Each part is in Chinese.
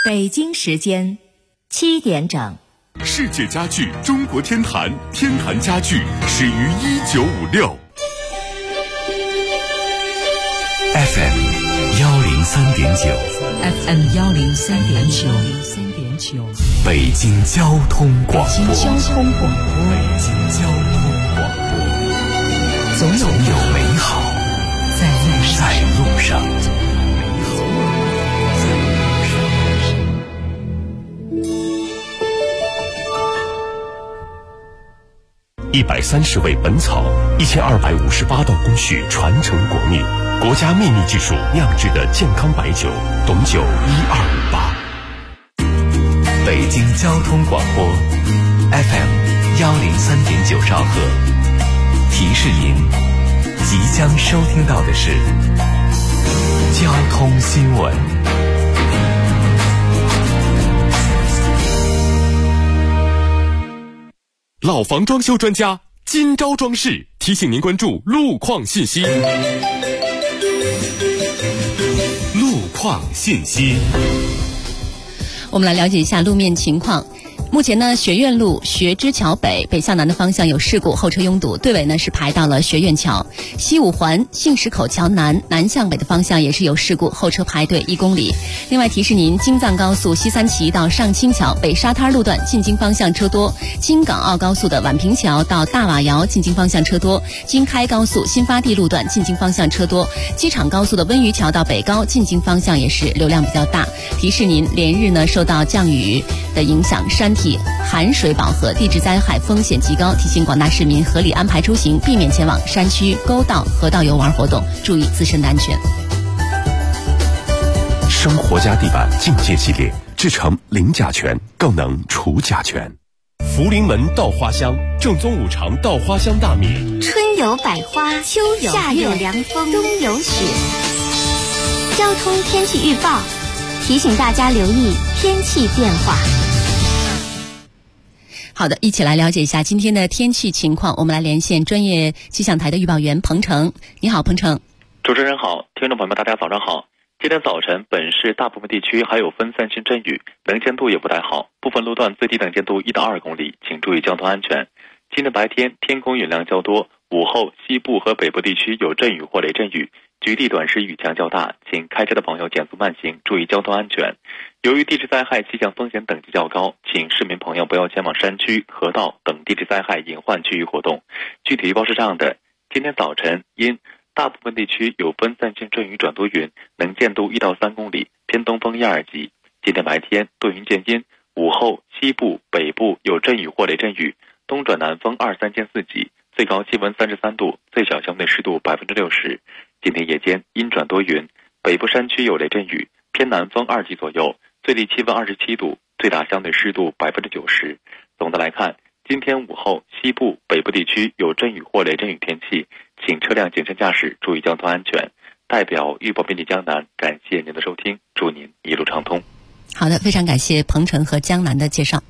北京时间7点整。 世界家具中国天坛，天坛家具始于1956。 FM 103.9 FM 103.9 北京交通广播。 北京交通广播，总有美好在路上。 130味本草，1258道工序传承国秘，国家秘密技术酿制的健康白酒，董酒1258。 北京交通广播 FM 103.9兆赫，提示您即将收听到的是交通新闻。 老房装修专家金招装饰提醒您关注路况信息。路况信息， 我们来了解一下路面情况。目前呢，学院路学之桥北向南的方向有事故，后车拥堵，队尾呢是排到了学院桥。西五环杏石口桥南向北的方向也是有事故，后车排队1公里。另外提示您，京藏高速西三旗到上清桥北沙滩路段进京方向车多，京港澳高速的宛平桥到大瓦窑进京方向车多，京开高速新发地路段进京方向车多，机场高速的温榆桥到北高进京方向也是流量比较大。提示您，连日呢受到降雨的影响，山体含水饱和，地质灾害风险极高，提醒广大市民合理安排出行，避免前往山区、沟道、河道游玩活动，注意自身的安全。 生活家地板境界系列，制成零甲醛，更能除甲醛。福临门稻花香，正宗五常稻花香大米。 春有百花，秋有夏有凉风，冬有雪。交通天气预报提醒大家留意天气变化。 好的，一起来了解一下今天的天气情况。我们来连线专业气象台的预报员彭程。你好，彭程。 主持人好，听众朋友们大家早上好。今天早晨本市大部分地区还有分散性阵雨，能见度也不太好，部分路段最低能见度1到2公里，请注意交通安全。今天白天天空云量较多，午后西部和北部地区有阵雨或雷阵雨，局地短时雨强较大，请开车的朋友减速慢行，注意交通安全。由于地质灾害气象风险等级较高，请市民朋友不要前往山区、河道等地质灾害隐患区域活动。具体预报是这样的：今天早晨因大部分地区有分散性阵雨转多云，能见度1到3公里，偏东风1、2级。今天白天多云见阴，午后西部、北部有阵雨或雷阵雨，东转南风2、3见4级，最高气温33度，最小相对湿度60%。今天夜间阴转多云，北部山区有雷阵雨，偏南风2级左右，最低气温27度，最大相对湿度90%。总的来看，今天午后西部、北部地区有阵雨或雷阵雨天气，请车辆谨慎驾驶，注意交通安全。代表预报编辑江南，感谢您的收听，祝您一路畅通。 好的，非常感谢彭程和江南的介绍。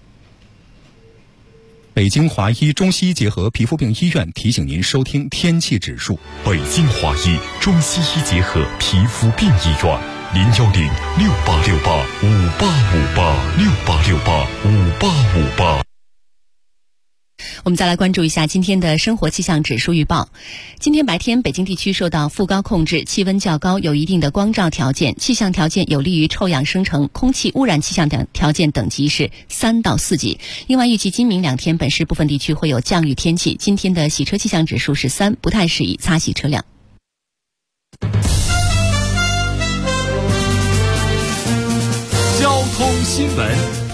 北京华医中西医结合皮肤病医院提醒您收听天气指数。 北京华医中西医结合皮肤病医院，0868585858，68585858。 我们再来关注一下今天的生活气象指数预报。今天白天北京地区受到副高控制，气温较高，有一定的光照条件，气象条件有利于臭氧生成，空气污染气象条件等级是3到4级。另外预计今明2天本市部分地区会有降雨天气，今天的洗车气象指数是3，不太适宜擦洗车辆。 交通新闻。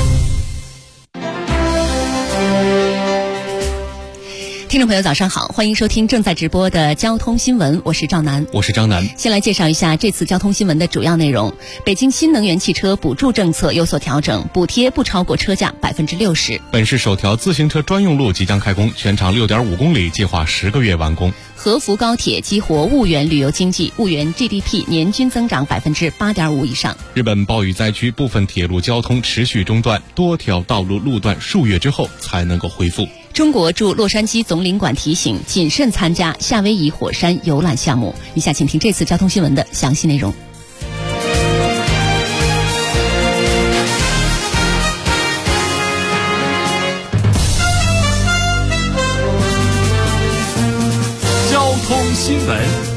听众朋友早上好，欢迎收听正在直播的交通新闻，我是赵楠。 我是张楠。 先来介绍一下这次交通新闻的主要内容。北京新能源汽车补助政策有所调整，补贴不超过车价60%。 本市首条自行车专用路即将开工，全长6.5公里，计划10个月完工。 合福高铁激活婺源旅游经济，婺源 GDP 年均增长8.5%以上。 日本暴雨灾区部分铁路交通持续中断，多条道路路段数月之后才能够恢复。 中国驻洛杉矶总领馆提醒谨慎参加夏威夷火山游览项目。以下请听这次交通新闻的详细内容。 新闻。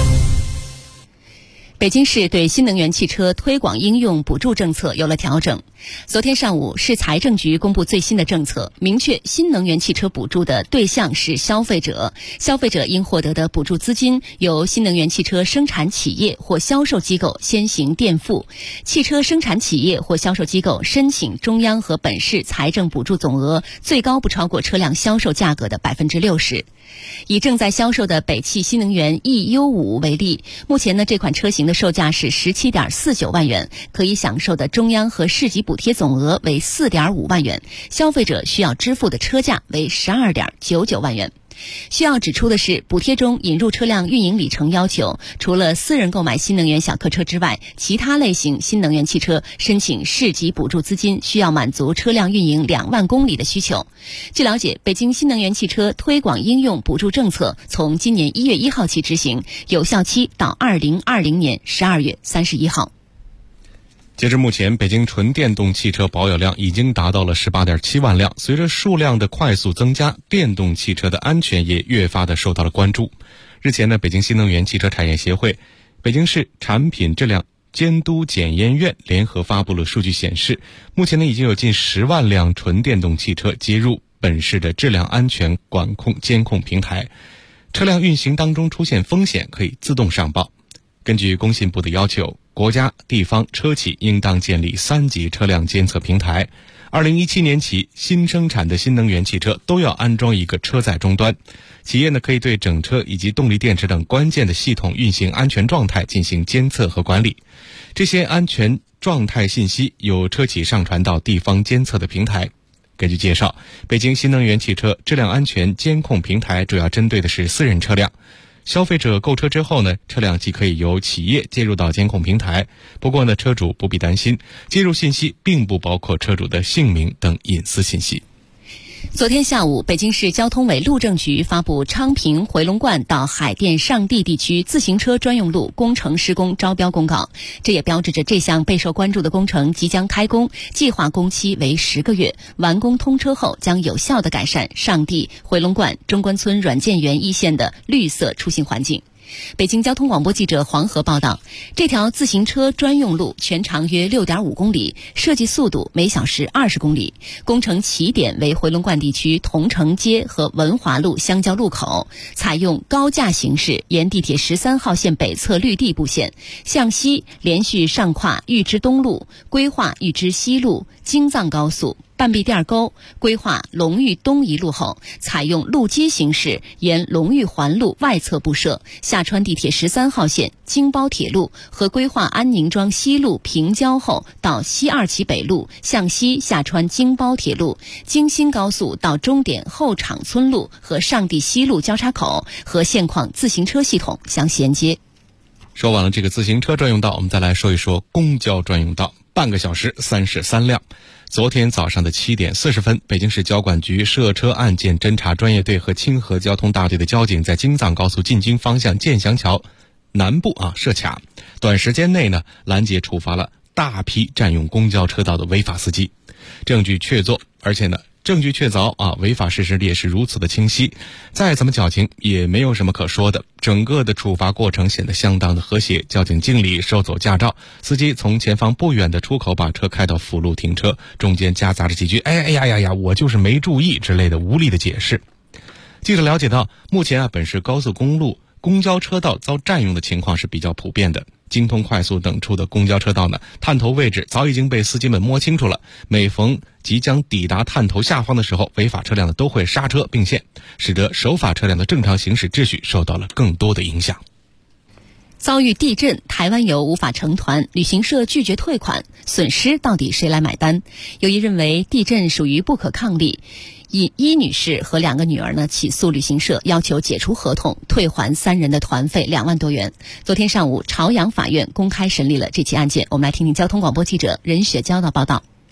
北京市对新能源汽车推广应用补助政策有了调整。昨天上午，市财政局公布最新的政策，明确新能源汽车补助的对象是消费者，消费者应获得的补助资金由新能源汽车生产企业或销售机构先行垫付，汽车生产企业或销售机构申请中央和本市财政补助总额最高不超过车辆销售价格的60%。以正在销售的北汽新能源 eU5 为例，目前呢这款车型的售价是17.49万元，可以享受的中央和市级补贴总额为4.5万元，消费者需要支付的车价为12.99万元。需要指出的是，补贴中引入车辆运营里程要求，除了私人购买新能源小客车之外，其他类型新能源汽车申请市级补助资金需要满足车辆运营2万公里的需求。据了解，北京新能源汽车推广应用补助政策从今年1月1号起执行，有效期到2020年12月31号。 截至目前，北京纯电动汽车保有量已经达到了18.7万辆。随着数量的快速增加，电动汽车的安全也越发的受到了关注。日前呢，北京新能源汽车产业协会、北京市产品质量监督检验院联合发布了数据显示，目前呢已经有近10万辆纯电动汽车接入本市的质量安全管控监控平台，车辆运行当中出现风险可以自动上报。根据工信部的要求，国家、地方车企应当建立3级车辆监测平台。2017年起，新生产的新能源汽车都要安装一个车载终端。企业呢可以对整车以及动力电池等关键的系统运行安全状态进行监测和管理。这些安全状态信息由车企上传到地方监测的平台。根据介绍，北京新能源汽车质量安全监控平台主要针对的是私人车辆。消费者购车之后呢，车辆既可以由企业接入到监控平台，不过呢，车主不必担心，接入信息并不包括车主的姓名等隐私信息。 昨天下午，北京市交通委路政局发布昌平回龙观到海淀上地地区自行车专用路工程施工招标公告，这也标志着这项备受关注的工程即将开工，计划工期为10个月，完工通车后将有效地改善上地、回龙观、中关村软件园一线的绿色出行环境。北京交通广播记者黄河报道，这条自行车专用路全长约 6.5 公里，设计速度每小时20公里。工程起点为回龙观地区桐城街和文华路相交路口，采用高架形式，沿地铁13号线北侧绿地布线，向西连续上跨玉芝东路，规划玉芝西路、京藏高速、半壁店沟，规划龙玉东一路后，采用路基形式，沿龙玉环路外侧布设，下穿地铁13号线京包铁路和规划安宁庄西路平交后，到西二旗北路向西下穿京包铁路、京新高速到终点后场村路和上地西路交叉口，和现况自行车系统相衔接。 说完了这个自行车专用道，我们再来说一说公交专用道。半个小时33辆。昨天早上的7点40分，北京市交管局涉车案件侦查专业队和清河交通大队的交警在京藏高速进京方向建祥桥南部设卡，短时间内呢拦截处罚了大批占用公交车道的违法司机，证据确凿，而且呢证据确凿违法事实也是如此的清晰，再怎么矫情也没有什么可说的。整个的处罚过程显得相当的和谐，交警经理收走驾照，司机从前方不远的出口把车开到辅路停车，中间夹杂着几句哎呀我就是没注意之类的无力的解释。记者了解到，目前本市高速公路公交车道遭占用的情况是比较普遍的。京通快速等处的公交车道呢，探头位置早已经被司机们摸清楚了，每逢即将抵达探头下方的时候，违法车辆呢都会刹车并线，使得守法车辆的正常行驶秩序受到了更多的影响。 遭遇地震，台湾游无法成团，旅行社拒绝退款，损失到底谁来买单？有意认为地震属于不可抗力，伊女士和2个女儿呢起诉旅行社，要求解除合同，退还3人的团费2万多元。昨天上午，朝阳法院公开审理了这起案件。我们来听听交通广播记者任雪娇的报道。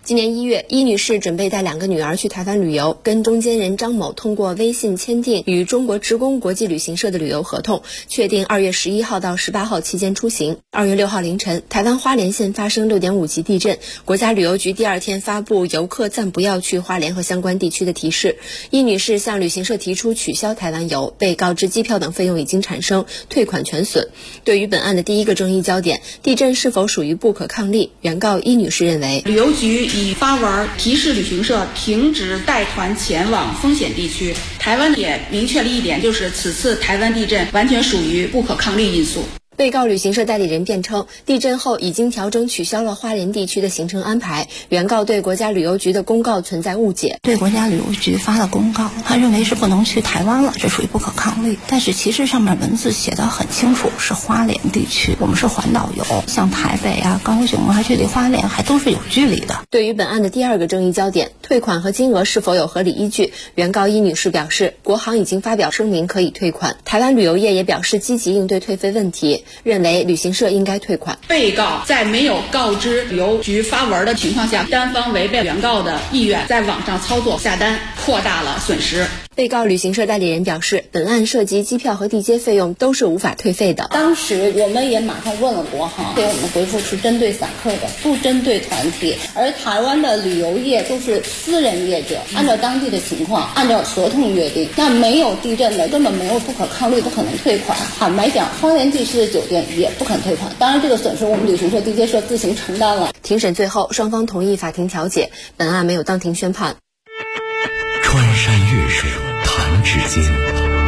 今年1月，伊女士准备带2个女儿去台湾旅游，跟中间人张某通过微信签订与中国职工国际旅行社的旅游合同，确定2月11号到18号期间出行。2月6号凌晨，台湾花莲县发生6.5级地震，国家旅游局第2天发布游客暂不要去花莲和相关地区的提示。伊女士向旅行社提出取消台湾游，被告知机票等费用已经产生，退款全损。对于本案的第一个争议焦点，地震是否属于不可抗力，原告伊女士认为， 旅游局已发文提示旅行社停止带团前往风险地区。台湾也明确了一点，就是此次台湾地震完全属于不可抗力因素。 被告旅行社代理人辩称，地震后已经调整取消了花莲地区的行程安排，原告对国家旅游局的公告存在误解。 对国家旅游局发了公告，他认为是不能去台湾了，这属于不可抗力。但是其实上面文字写得很清楚，是花莲地区，我们是环岛游，像台北啊、高雄啊，距离花莲还都是有距离的。 对于本案的第2个争议焦点，退款和金额是否有合理依据，原告伊女士表示，国航已经发表声明可以退款，台湾旅游业也表示积极应对退费问题，认为旅行社应该退款。 被告在没有告知旅游局发文的情况下，单方违背原告的意愿，在网上操作下单，扩大了损失。 被告旅行社代理人表示，本案涉及机票和地接费用都是无法退费的。 当时我们也马上问了国航，给我们回复是针对散客的，不针对团体。而台湾的旅游业都是私人业者，按照当地的情况，按照合同约定，那没有地震的根本没有不可抗力，不可能退款。坦白讲，花莲地区的酒店也不肯退款。当然，这个损失我们旅行社、地接社自行承担了。 庭审最后，双方同意法庭调解，本案没有当庭宣判。 穿山越水弹指间，天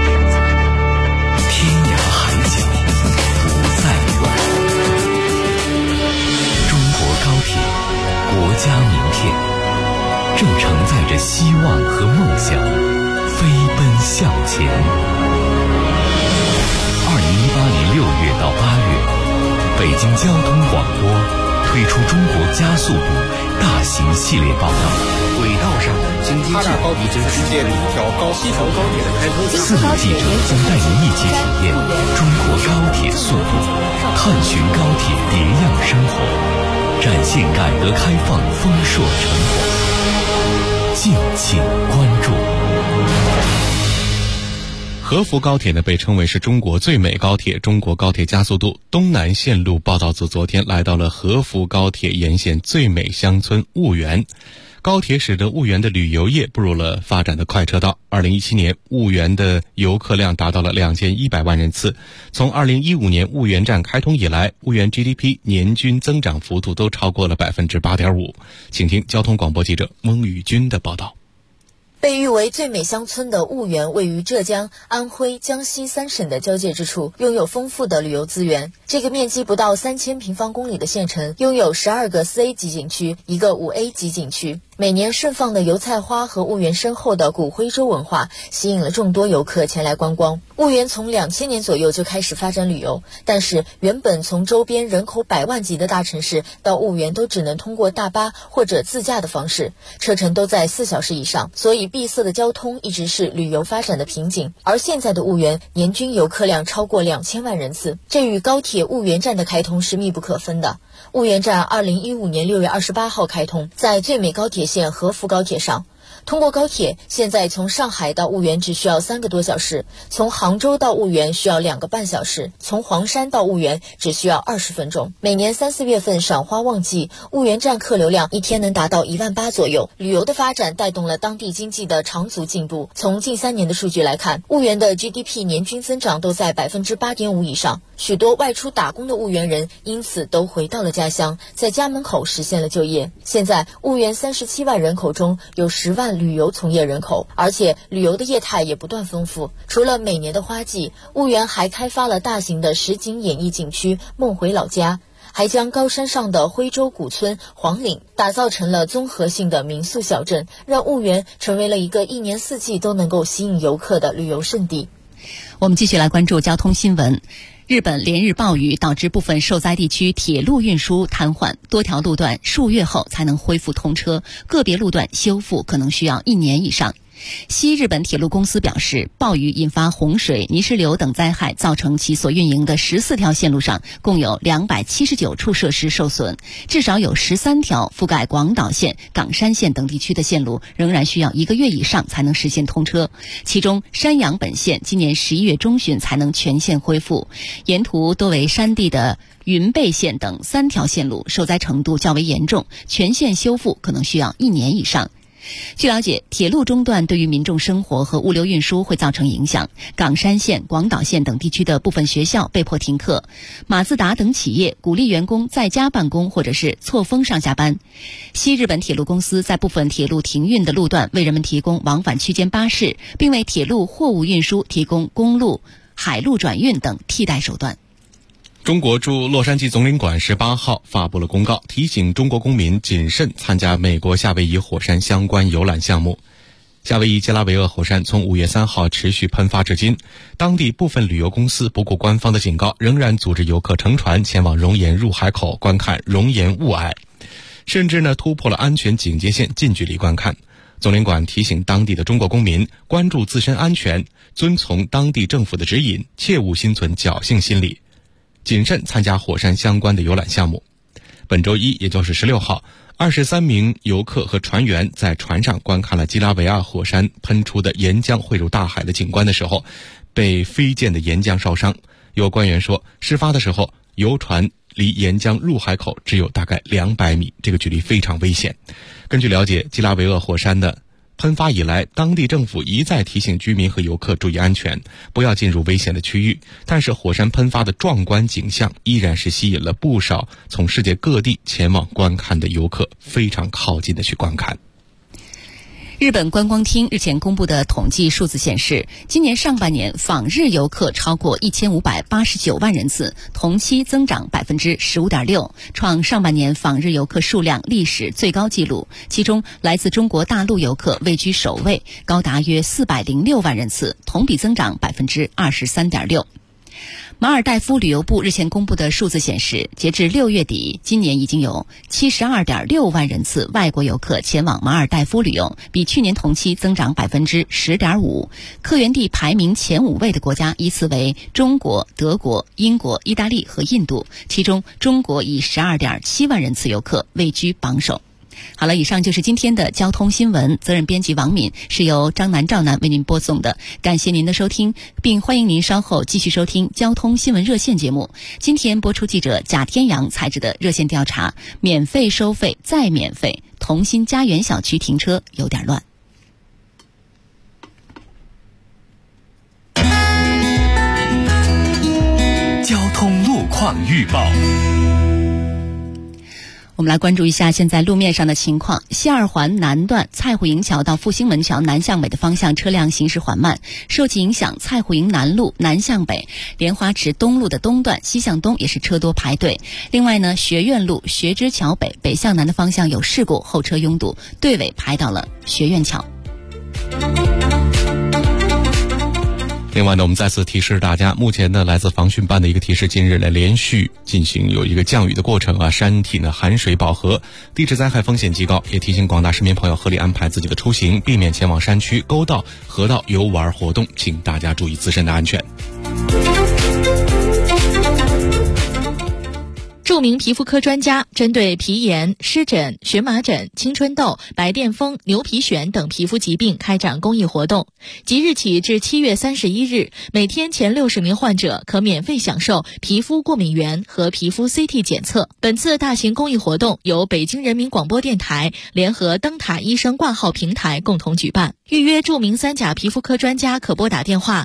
涯海角不再远。中国高铁，国家名片，正承载着希望和梦想，飞奔向前。2018年6月到8月，北京交通广播推出中国加速度大型系列报道。 轨道上的经济制高地之世界里一条西条高铁的开通 4名记者将带您一起体验中国高铁速度，探寻高铁别样生活，展现改革开放丰硕成果。敬请关注。 合福高铁呢被称为是中国最美高铁，中国高铁加速度东南线路报道组昨天来到了合福高铁沿线最美乡村婺源。高铁使得婺源的旅游业步入了发展的快车道。2017年，婺源的游客量达到了2100万人次。从2015年婺源站开通以来，婺源 GDP 年均增长幅度都超过了 8.5%。请听交通广播记者翁宇军的报道。 被誉为最美乡村的婺源位于浙江、安徽、江西3省的交界之处，拥有丰富的旅游资源。这个面积不到3000平方公里的县城，拥有12个4A 级景区，一个5A 级景区。每年盛放的油菜花和婺源深厚的古徽州文化，吸引了众多游客前来观光。婺源从2000年左右就开始发展旅游，但是原本从周边人口100万级的大城市到婺源都只能通过大巴或者自驾的方式，车程都在4小时以上，所以闭塞的交通一直是旅游发展的瓶颈。而现在的婺源年均游客量超过2000万人次，这与高铁婺源站的开通是密不可分的。婺源站2015年6月28号开通，在最美高铁线合福高铁上。通过高铁，现在从上海到婺源只需要3个多小时，从杭州到婺源需要2个半小时，从黄山到婺源只需要20分钟。每年3、4月份赏花旺季，婺源站客流量一天能达到18000左右。旅游的发展带动了当地经济的长足进步。从近3年的数据来看，婺源的 GDP 年均增长都在 8.5% 以上。许多外出打工的婺源人因此都回到了家乡，在家门口实现了就业。现在婺源37万人口中有10万旅游从业人口，而且旅游的业态也不断丰富。除了每年的花季，婺源还开发了大型的实景演艺景区梦回老家，还将高山上的徽州古村黄岭打造成了综合性的民宿小镇，让婺源成为了一个1年4季都能够吸引游客的旅游胜地。 我们继续来关注交通新闻。日本连日暴雨导致部分受灾地区铁路运输瘫痪，多条路段数月后才能恢复通车，个别路段修复可能需要1年以上。 西日本铁路公司表示，暴雨引发洪水、泥石流等灾害，造成其所运营的14条线路上共有279处设施受损，至少有13条覆盖广岛县、冈山县等地区的线路仍然需要1个月以上才能实现通车。其中，山阳本线今年11月中旬才能全线恢复，沿途多为山地的云背线等3条线路受灾程度较为严重，全线修复可能需要1年以上。据了解，铁路中断对于民众生活和物流运输会造成影响。冈山县、广岛县等地区的部分学校被迫停课，马自达等企业鼓励员工在家办公或者是错峰上下班。西日本铁路公司在部分铁路停运的路段为人们提供往返区间巴士，并为铁路货物运输提供公路、海路转运等替代手段。 中国驻洛杉矶总领馆18号发布了公告，提醒中国公民谨慎参加美国夏威夷火山相关游览项目。夏威夷杰拉维厄火山从5月3号持续喷发至今，当地部分旅游公司不顾官方的警告，仍然组织游客乘船前往熔岩入海口观看熔岩雾霭，甚至突破了安全警戒线，近距离观看。总领馆提醒当地的中国公民关注自身安全，遵从当地政府的指引，切勿心存侥幸心理，谨慎参加火山相关的游览项目。本周一，也就是16号，23名游客和船员在船上观看了基拉维亚火山喷出的岩浆汇入大海的景观的时候，被飞溅的岩浆烧伤。有官员说，事发的时候，游船离岩浆入海口只有大概200米，这个距离非常危险。根据了解，基拉维厄火山的喷发以来，当地政府一再提醒居民和游客注意安全，不要进入危险的区域。但是火山喷发的壮观景象依然是吸引了不少从世界各地前往观看的游客，非常靠近的去观看。 日本观光厅日前公布的统计数字显示，今年上半年访日游客超过1589万人次，同期增长15.6%，创上半年访日游客数量历史最高纪录。其中，来自中国大陆游客位居首位，高达约406万人次，同比增长23.6%。马尔代夫旅游部日前公布的数字显示，截至6月底，今年已经有72.6万人次外国游客前往马尔代夫旅游，比去年同期增长10.5%。客源地排名前5位的国家依次为中国、德国、英国、意大利和印度，其中中国以12.7万人次游客位居榜首。好了，以上就是今天的交通新闻，责任编辑王敏，是由张楠、赵楠为您播送的。感谢您的收听，并欢迎您稍后继续收听交通新闻热线节目。今天播出记者贾天阳采制的热线调查：免费收费再免费，同心家园小区停车有点乱。 交通路况预报。 我们来关注一下现在路面上的情况。西二环南段蔡户营桥到复兴门桥南向北的方向车辆行驶缓慢，受其影响，蔡户营南路南向北、莲花池东路的东段西向东也是车多排队。另外呢，学院路学之桥北北向南的方向有事故，后车拥堵，队尾排到了学院桥。 另外呢，我们再次提示大家，目前呢来自防汛办的一个提示，近日呢连续进行有一个降雨的过程啊，山体呢含水饱和，地质灾害风险极高，也提醒广大市民朋友合理安排自己的出行，避免前往山区、沟道、河道游玩活动，请大家注意自身的安全。 著名皮肤科专家针对皮炎、湿疹、荨麻疹、青春痘、白癜风、牛皮癣等皮肤疾病开展公益活动。即日起至7月31日，每天前60名患者可免费享受皮肤过敏原和皮肤 CT 检测。本次大型公益活动由北京人民广播电台联合灯塔医生挂号平台共同举办。预约著名三甲皮肤科专家可拨打电话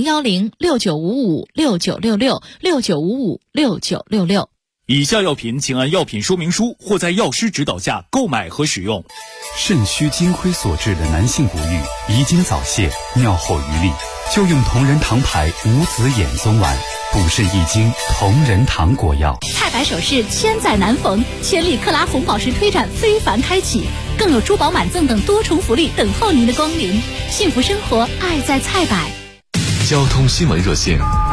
010-6955-6966 以下药品请按药品说明书或在药师指导下购买和使用。 肾虚金亏所致的男性不育、遗精早泄、尿后余力，就用同仁堂牌无子衍宗丸，补肾益精同仁堂果药。 太白首饰千载难逢，千里克拉红宝石推展非凡开启，更有珠宝满赠等多重福利等候您的光临。幸福生活，爱在菜百。 交通新闻热线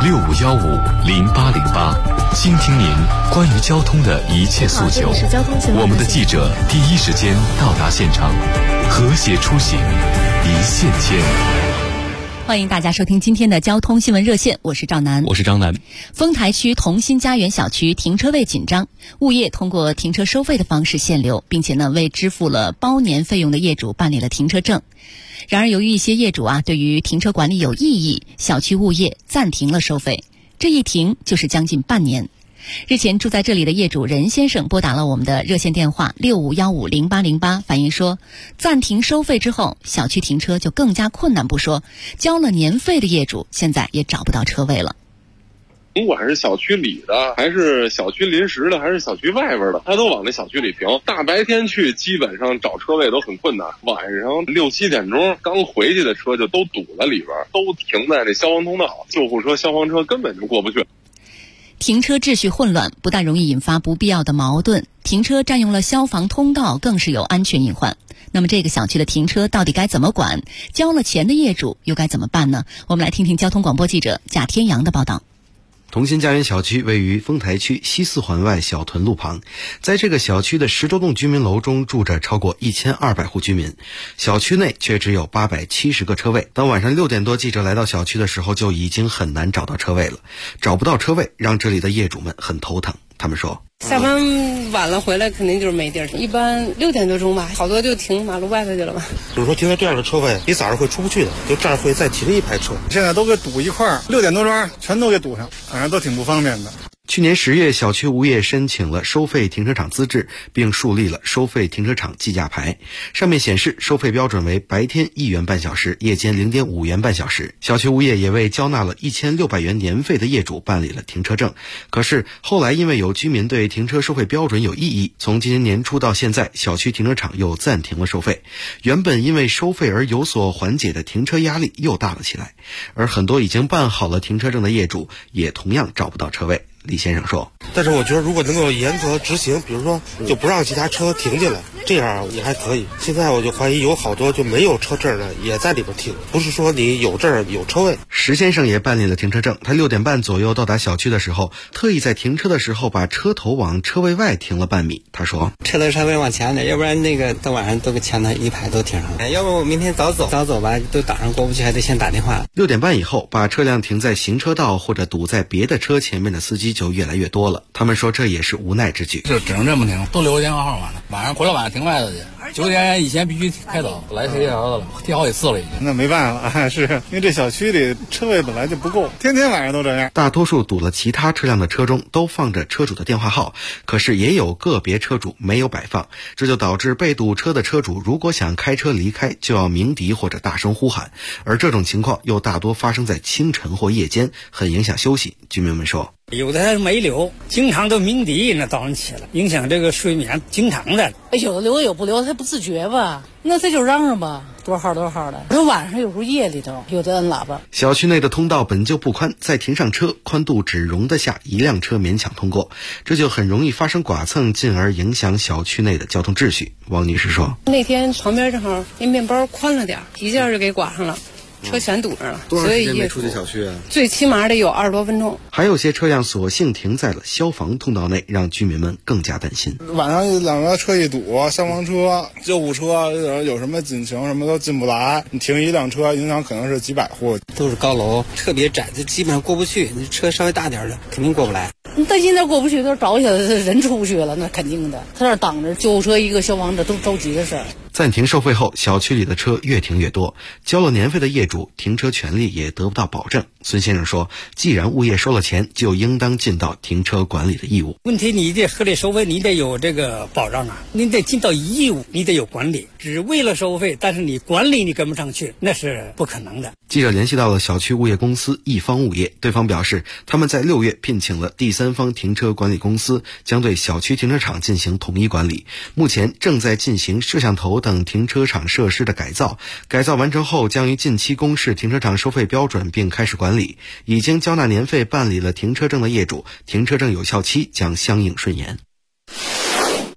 65150808，倾听您关于交通的一切诉求。我们的记者第一时间到达现场，和谐出行，一线牵。 欢迎大家收听今天的交通新闻热线，我是赵楠， 我是张楠。丰台区同心家园小区停车位紧张，物业通过停车收费的方式限流，并且为支付了包年费用的业主办理了停车证。然而由于一些业主对于停车管理有异议，小区物业暂停了收费，这一停就是将近半年。日前住在这里的业主任先生拨打了我们的热线电话65150808，反映说暂停收费之后，小区停车就更加困难不说，交了年费的业主现在也找不到车位了。 不管是小区里的，还是小区临时的，还是小区外边的，他都往那小区里停。大白天去，基本上找车位都很困难。晚上6、7点钟刚回去的车就都堵在里边，都停在这消防通道，救护车、消防车根本就过不去。 停车秩序混乱，不但容易引发不必要的矛盾，停车占用了消防通道，更是有安全隐患。那么这个小区的停车到底该怎么管？交了钱的业主又该怎么办呢？我们来听听交通广播记者贾天阳的报道。 同心家园小区位于丰台区西四环外小屯路旁，在这个小区的10多栋居民楼中住着超过1200户居民，小区内却只有870个车位。当晚上6点多记者来到小区的时候，就已经很难找到车位了。找不到车位让这里的业主们很头疼。他们说下班晚了回来肯定就是没地儿，一般6点多钟吧，好多就停马路外头去了吧。 比如说停在这样的车位，你早上会出不去的，就这儿会再停一排车。 现在都给堵一块儿，6点多钟全都给堵上，反正都挺不方便的。 去年10月，小区物业申请了收费停车场资质，并树立了收费停车场计价牌，上面显示收费标准为白天1元半小时，夜间0.5元半小时。小区物业也为交纳了1600元年费的业主办理了停车证。可是后来因为有居民对停车收费标准有异议，从今年年初到现在，小区停车场又暂停了收费。原本因为收费而有所缓解的停车压力又大了起来，而很多已经办好了停车证的业主也同样找不到车位。李先生说， 但是我觉得如果能够严格执行，比如说就不让其他车停进来，这样也还可以。现在我就怀疑有好多就没有车证的也在里边停，不是说你有证有车位。 石先生也办理了停车证，他6点半左右到达小区的时候，特意在停车的时候把车头往车位外停了半米。他说车头稍微往前点，要不然到晚上都给前头一排都停上了。要不我明天早走吧，都挡上过不去还得先打电话。 6点半以后把车辆停在行车道或者堵在别的车前面的司机就越来越多了，他们说这也是无奈之举。 就只能这么停，都留个电话号码了，晚上回来晚上停外头去。9点以前必须开走，来谁摇的了，踢好几次了已经。 那没办法，是因为这小区里车位本来就不够，天天晚上都这样。 大多数堵了其他车辆的车中都放着车主的电话号，可是也有个别车主没有摆放，这就导致被堵车的车主如果想开车离开，就要鸣笛或者大声呼喊，而这种情况又大多发生在清晨或夜间，很影响休息。居民们说， 有的没留，经常都鸣笛，那早上起来影响这个睡眠，经常的。 有的留有不留，他不自觉吧？那他就嚷嚷吧，多号的。说晚上有时候夜里头有的摁喇叭。 小区内的通道本就不宽，再停上车，宽度只容得下1辆车勉强通过，这就很容易发生剐蹭，进而影响小区内的交通秩序。王女士说， 那天旁边正好那面包宽了点，一下就给剐上了。车全堵上了， 多长时间没出去小区啊？ 最起码得有20多分钟。 还有些车辆索性停在了消防通道内，让居民们更加担心。 晚上2个车一堵，消防车、救护车有什么紧情什么都进不来，你停一辆车影响可能是几百户。 都是高楼，特别窄，这基本上过不去。你车稍微大点的，肯定过不来。 但现在过不去，都着起来，人出不去了，那肯定的。他这挡着救护车一个消防车都着急的事儿。 暂停收费后，小区里的车越停越多，交了年费的业主停车权利也得不到保证。孙先生说，既然物业收了钱，就应当尽到停车管理的义务。 问题你得合理收费，你得有这个保障啊，你得尽到义务，你得有管理。只为了收费，但是你管理你跟不上去，那是不可能的。 记者联系到了小区物业公司一方物业，对方表示，他们在6月聘请了第三方停车管理公司，将对小区停车场进行统一管理。目前正在进行摄像头等停车场设施的改造，改造完成后将于近期公示停车场收费标准并开始管理。已经交纳年费办理了停车证的业主，停车证有效期将相应顺延。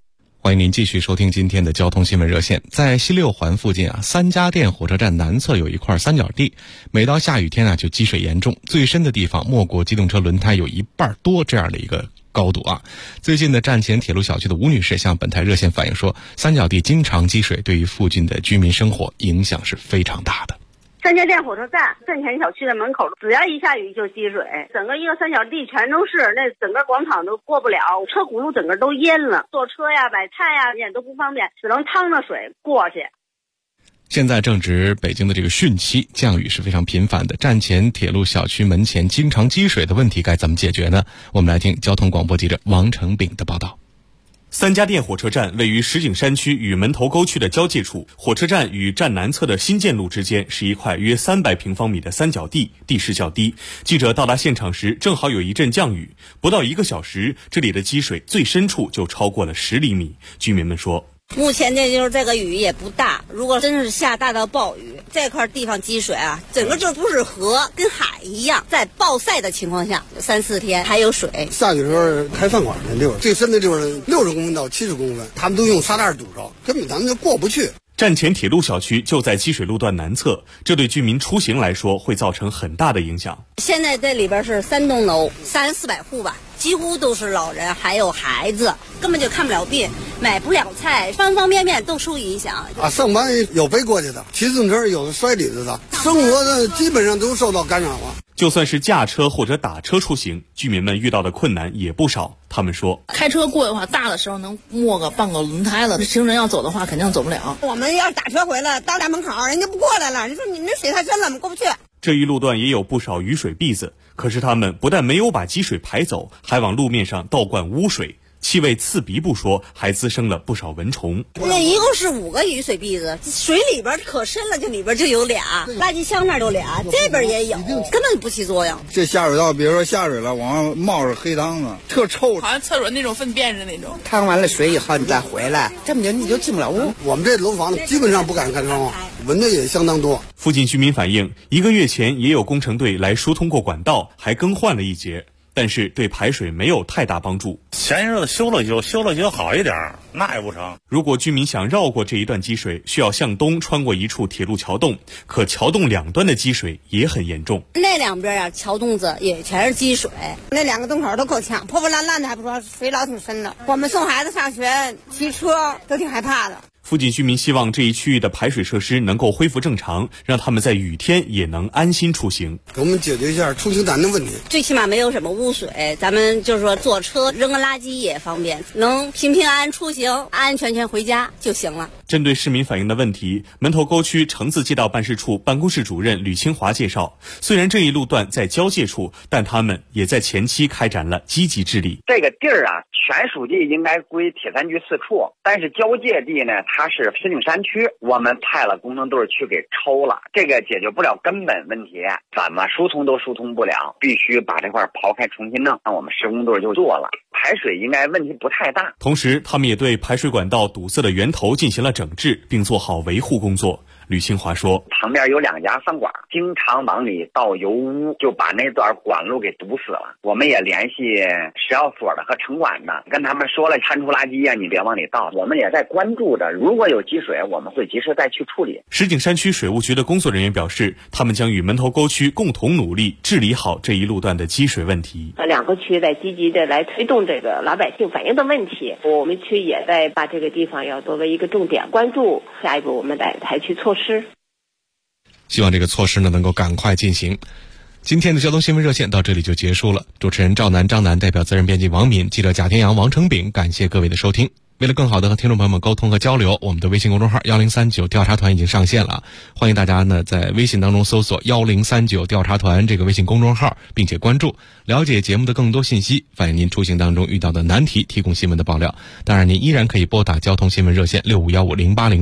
欢迎您继续收听今天的交通新闻热线。在西六环附近三家店火车站南侧有一块三角地，每到下雨天就积水严重，最深的地方没过机动车轮胎有一半多这样的一个高度最近的站前铁路小区的吴女士向本台热线反映说，三角地经常积水，对于附近的居民生活影响是非常大的。 三家店火车站站前小区的门口，只要一下雨就积水，整个一个三角地全都是，那整个广场都过不了，车轱辘整个都淹了，坐车呀买菜呀也都不方便，只能趟着水过去。 现在正值北京的这个汛期，降雨是非常频繁的，站前铁路小区门前经常积水的问题该怎么解决呢？我们来听交通广播记者王成炳的报道。 三家店火车站位于石景山区与门头沟区的交界处，火车站与站南侧的新建路之间是一块约300平方米的三角地，地势较低。记者到达现场时，正好有一阵降雨，不到1个小时，这里的积水最深处就超过了10厘米。居民们说， 目前呢，就是这个雨也不大，如果真是下大到暴雨，这块地方积水整个就不是河，跟海一样，在暴晒的情况下，3、4天还有水。 下雨的时候开饭馆的地方，最深的地方60公分到70公分，他们都用沙袋堵着，根本咱们就过不去。 站前铁路小区就在积水路段南侧，这对居民出行来说会造成很大的影响。 现在这里边是3栋楼，300、400户吧，几乎都是老人还有孩子，根本就看不了病，买不了菜，方方面面都受影响上班有背过去的，骑自行车有摔里子的，生活的基本上都受到干扰了。 就算是驾车或者打车出行，居民们遇到的困难也不少。他们说， 开车过的话，大的时候能没个半个轮胎了，行人要走的话肯定走不了。 我们要是打车回来到家门口，人家不过来了，你说你们这水太深了，我们过不去。 这一路段也有不少雨水篦子，可是他们不但没有把积水排走，还往路面上倒灌污水，气味刺鼻不说，还滋生了不少蚊虫。 那一共是5个雨水篦子，水里边可深了，这里边就有俩，垃圾箱那儿有俩，这边也有，根本不起作用。 这下水道，比如说下水了，往上冒着黑汤子，特臭， 好像厕所那种粪便似的那种。 趟完了水以后，你再回来，根本你就进不了屋。我们这楼房基本上不敢开窗户，蚊子也相当多。 附近居民反映，1个月前也有工程队来疏通过管道，还更换了一节，但是对排水没有太大帮助。 前一阵子修了修好一点，那也不成。 如果居民想绕过这一段积水，需要向东穿过一处铁路桥洞，可桥洞两端的积水也很严重。 那两边桥洞子也全是积水，那2个洞口都够呛，破破烂烂的，还不说水老挺深的。我们送孩子上学、骑车都挺害怕的。 附近居民希望这一区域的排水设施能够恢复正常，让他们在雨天也能安心出行。 给我们解决一下出行难的问题， 最起码没有什么污水，咱们就是说坐车扔个垃圾也方便，能平平安安出行，安安全全回家就行了。 针对市民反映的问题，门头沟区城自街道办事处办公室主任吕清华介绍，虽然这一路段在交界处，但他们也在前期开展了积极治理。 这个地儿权属地应该归铁三局4处，但是交界地呢，它是石景山区，我们派了工程队去给抽了，这个解决不了根本问题，怎么疏通都疏通不了，必须把这块刨开重新弄，那我们施工队就做了。排水应该问题不太大。 同时，他们也对排水管道堵塞的源头进行了整治，并做好维护工作。吕清华说， 旁边有2家饭馆，经常往里倒油污，就把那段管路给堵死了。我们也联系食药所的和城管的，跟他们说了，摊出垃圾你别往里倒。我们也在关注着，如果有积水，我们会及时再去处理。 石景山区水务局的工作人员表示，他们将与门头沟区共同努力，治理好这一路段的积水问题。 2个区在积极的来推动这个老百姓反映的问题，我们区也在把这个地方要作为一个重点关注，下一步我们来采取措施。 希望这个措施呢能够赶快进行。今天的交通新闻热线到这里就结束了。主持人赵楠、张楠，代表责任编辑王敏，记者贾天阳、王成炳，感谢各位的收听。为了更好的和听众朋友们沟通和交流，我们的微信公众号1039调查团已经上线了，欢迎大家呢在微信当中搜索1039调查团这个微信公众号，并且关注，了解节目的更多信息，反映您出行当中遇到的难题，提供新闻的爆料。当然您依然可以拨打交通新闻热线65150808